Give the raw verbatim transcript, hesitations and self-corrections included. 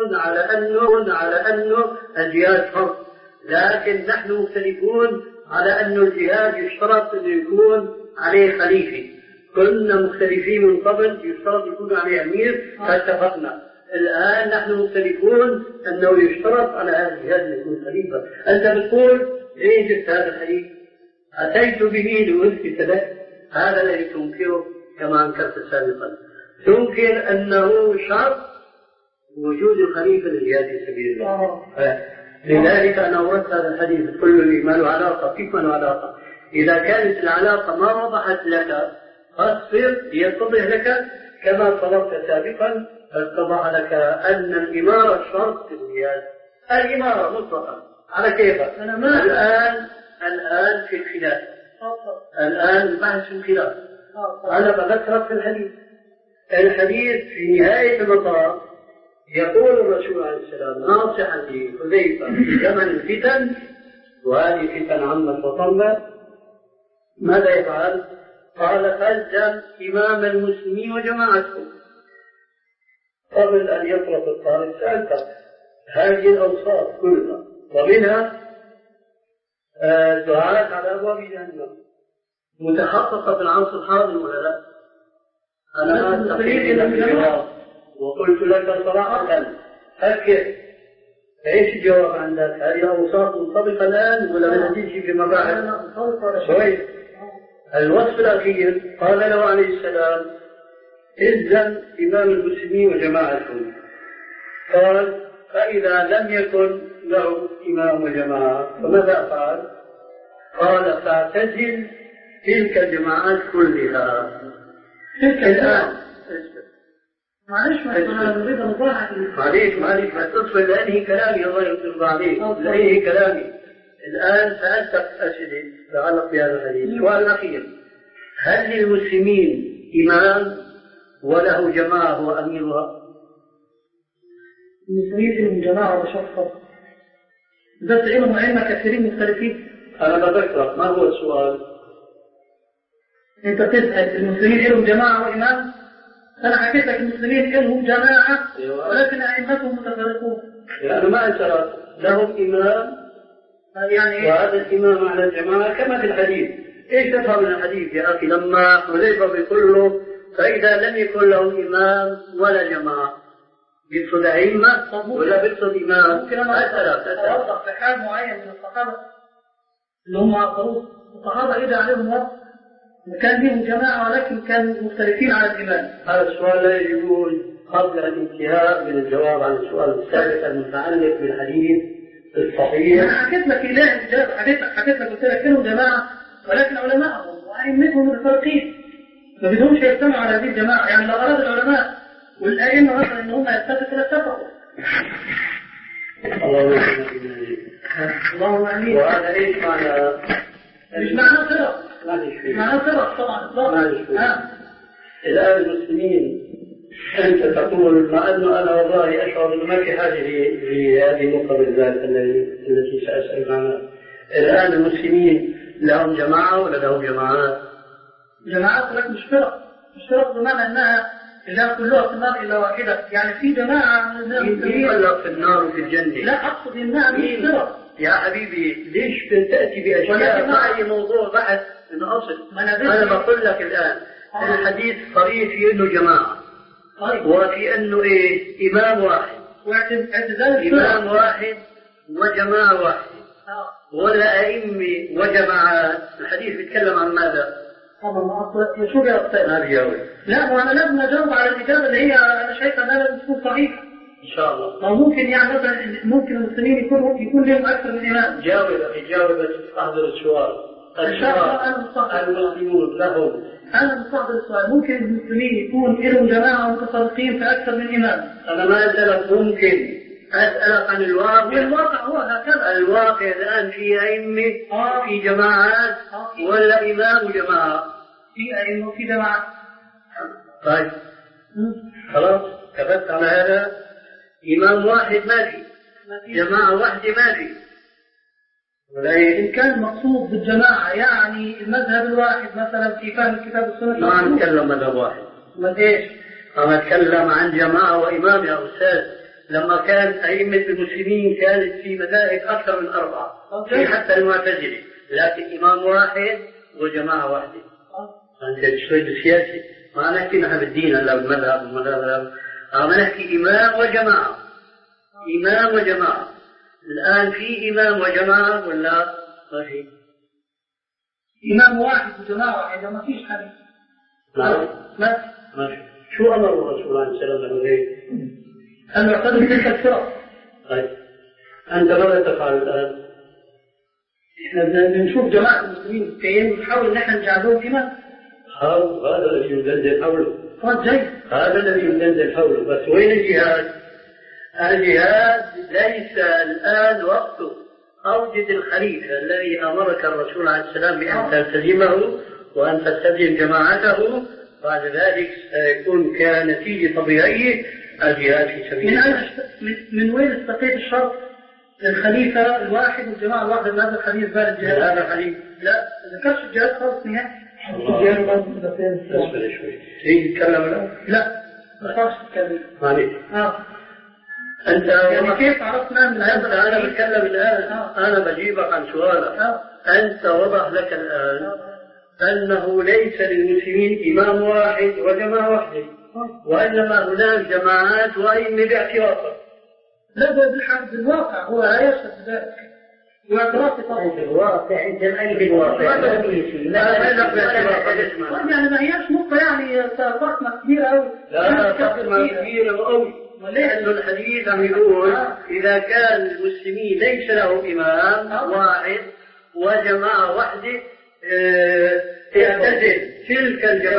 على أنه على أنه الجهاد فرض، لكن نحن مختلفون على أن الجهاد يشترط أن يكون عليه خليفة. كنا مختلفين من قبل يشترط يكون عليه أمير فاتفقنا. الآن نحن مختلفون أنه يشترط على هذا الجهاد أن يكون خليفة. أنت بتقول ليه جبت هذا الحديث؟ أتيت به لأثبت لك هذا الذي تنكره كما أنكرت سابقا. تنكر أنه شرط وجود الخليفة للجهاد في سبيل الله. لذلك أنا أردت هذا الحديث كل ما له علاقة. كيف ما له علاقة؟ إذا كانت العلاقة ما وضحت لك فاصبر يتضح لك كما طلبت سابقا. اتضح لك أن الإمارة شرط في الجهاد. الإمارة مطلقا على كيفك. الآن الآن في الخلاف. الآن البحث في الخلاف. أنا بذكرك في الحديث. الحديث في نهاية المطاف يقول الرسول عليه السلام ناصحا لحذيفة في زمن الفتن، وهذه فتن عمت وطمت، ماذا يفعل؟ قال فالزم إمام المسلمين وجماعتهم. قبل أن يطلق الطالب سألت هذه الأوصاف كلها ومنها دعاء على أبواب جهنم متحققة في العصر الحاضر ولا لا؟ أنا أستقيل لك الجواب وقلت لك صراحة فكر ايش الجواب عندك؟ هذه أوصاف منطبقة الآن ولا نجيش في مباحث؟ شوي. الوصف الأخير قال له عليه السلام إذن إمام المسلمين وجماعتهم. قال فإذا لم يكن له إمام وجماعة فماذا أفعل؟ قال فاعتزل تلك الجماعات كلها. الآن معلش ما نريد نضاعف معليش معليش ما تصل لأنهي كلامي الله يرضى عليك لأنهي كلامي. الآن سألتك أسئلة تتعلق بهذا الحديث. السؤال الأخير هل للمسلمين إمام وله جماعة هو أميرها؟ المسلمين لهم جماعة وشخص بس علم علم كثيرين مختلفين. أنا بذكرك ما هو السؤال؟ أنت تسأل المسلمين لهم جماعة وإمام. أنا حكيت لك المسلمين لهم جماعة ولكن أئمتهم متفرقون. يعني ما أنت لهم إمام يعني وهذا الإمام على الجماعة كما في الحديث. إيش تفهم من الحديث يا أخي لما حذيفة بيقول له فإذا لم يكن له إمام ولا جماعة بيقصد أئمة ولا بيقصد إمام؟ ممكن أنا أوضح في حال معين من الصحابة اللي هم عقروه. الصحابة إذا عليهم وقت وكان لهم جماعة ولكن كانوا مختلفين على الإمام. هذا السؤال لا يجوز قبل الانتهاء من الجواب عن السؤال الثالث المتعلق بالحديث الصحيح. أنا حكيت لك إله الإجابة حكيت لك حكيت لك قلت لك لهم جماعة ولكن علماءهم وأئمتهم متفرقين ما بدهمش يجتمعوا على هذه الجماعة. يعني لو أراد العلماء والأئمة مثلا إن هم يتفقوا لاتفقوا. اللهم آمين. وهذا إيش معنى؟ مش معناه فرق. معناه فرق طبعا. الآن المسلمين أنت تقول مع أنه أنا والله أشعر أنه ما في حاجة لهذه النقطة بالذات التي سأسأل عنها. الآن المسلمين لهم جماعة ولا لهم جماعات؟ جماعات ولكن مش فرق. مش فرق بمعنى أنها إذا كلها في النار إلا واحدة. يعني في جماعة يخلق في النار وفي الجنة. لا أقصد إنها مش فرق يا حبيبي. ليش تأتي بأشياء مع أي موضوع بحث من أصل؟ أنا بقول لك الآن آه. الحديث صريح في أنه جماعة طيب. وفي أنه إيه إمام واحد إمام واحد وجماعة واحد آه. ولا أئمة وجماعات. الحديث بيتكلم عن ماذا؟ طبعا شو يا أستاذ؟ ما بيجاوب. لا وأنا لازم أجاوب على الإجابة اللي هي أنا شايفها أنها لازم تكون صحيحة إن شاء الله. ما ممكن يعني مثلا ممكن المسلمين يكون يكون لهم أكثر من إمام. جاوب جاوب بس أحضر السؤال. المسلمون لهم. أنا مستحضر السؤال ممكن المسلمين يكون لهم جماعة متفرقين في أكثر من إمام. أنا ما أسألك ممكن أسألك عن الواقع. والواقع هو هكذا. الواقع الآن في أئمة آه. في جماعات آه. ولا إمام وجماعة؟ في أئمة وفي جماعات. طيب خلاص كفت على هذا. إمام واحد ما في جماعة واحدة ما في. إن كان مقصود بالجماعة يعني المذهب الواحد مثلا في فهم الكتاب والسنة. ما نتكلم مذهب واحد. ما إيش؟ أنا أتكلم عن جماعة وإمام يا أستاذ. لما كان أئمة المسلمين كانت في مذاهب أكثر من أربعة في حتى المعتزلة، لكن إمام واحد وجماعة واحدة. أنت شوي سياسي، ما نحكي نحن بالدين إلا بالمذهب والمذهب، ما نحكي إمام وجماعة، إمام وجماعة. الآن في إمام وجماعة ولا ما في؟ إمام واحد وجماعة واحدة ما فيش حديث. نعم ما ما في. شو أمر الرسول عليه السلام له هيك؟ أن يعتبر تلك الفرق. طيب أنت ماذا تفعل الآن؟ إحنا بنشوف جماعة المسلمين كيين ونحاول إن إحنا نجعلهم إمام. هذا الذي يدندن حوله. طيب جيد. هذا الذي يدندن حوله، بس وين الجهاد؟ الجهاد ليس الآن وقته. أوجد الخليفة الذي أمرك الرسول عليه السلام بأن تلتزمه وأن تلتزم جماعته، بعد ذلك سيكون كنتيجة طبيعية الجهاد في سبيل من الله. من, من وين استقيت الشرط للخليفة الواحد والجماعة الواحدة من هذا الحديث بعد الجهاد؟ هذا الحديث لا ذكرش الجهاد خالص نهائي. الجهاد اصبر شوي. تيجي تتكلم الآن؟ لا ما ذكرش تتكلم. معلش. اه أنت يعني كيف عرفنا من أنت هذا؟ أنا بتكلم الآن. آه. أنا بجيبك عن سؤالك. آه. أنت وضح لك الآن أنه ليس للمسلمين إمام واحد وجماعة واحدة، وإنما هناك جماعات وأئمة باعتبارها. لا ده بالحق بالواقع هو لا يشهد ذلك. واعتراف طبعا. الواقع أنت الآن في الواقع لا في لا لا باعتبارها. يعني ما هياش نقطة يعني فاطمة كبيرة أوي. لا فاطمة كبيرة وأوي. لأن الحديث عم يقول إذا كان المسلمين ليس له إمام واحد وجماعة واحدة اعتزل تلك الجماعة.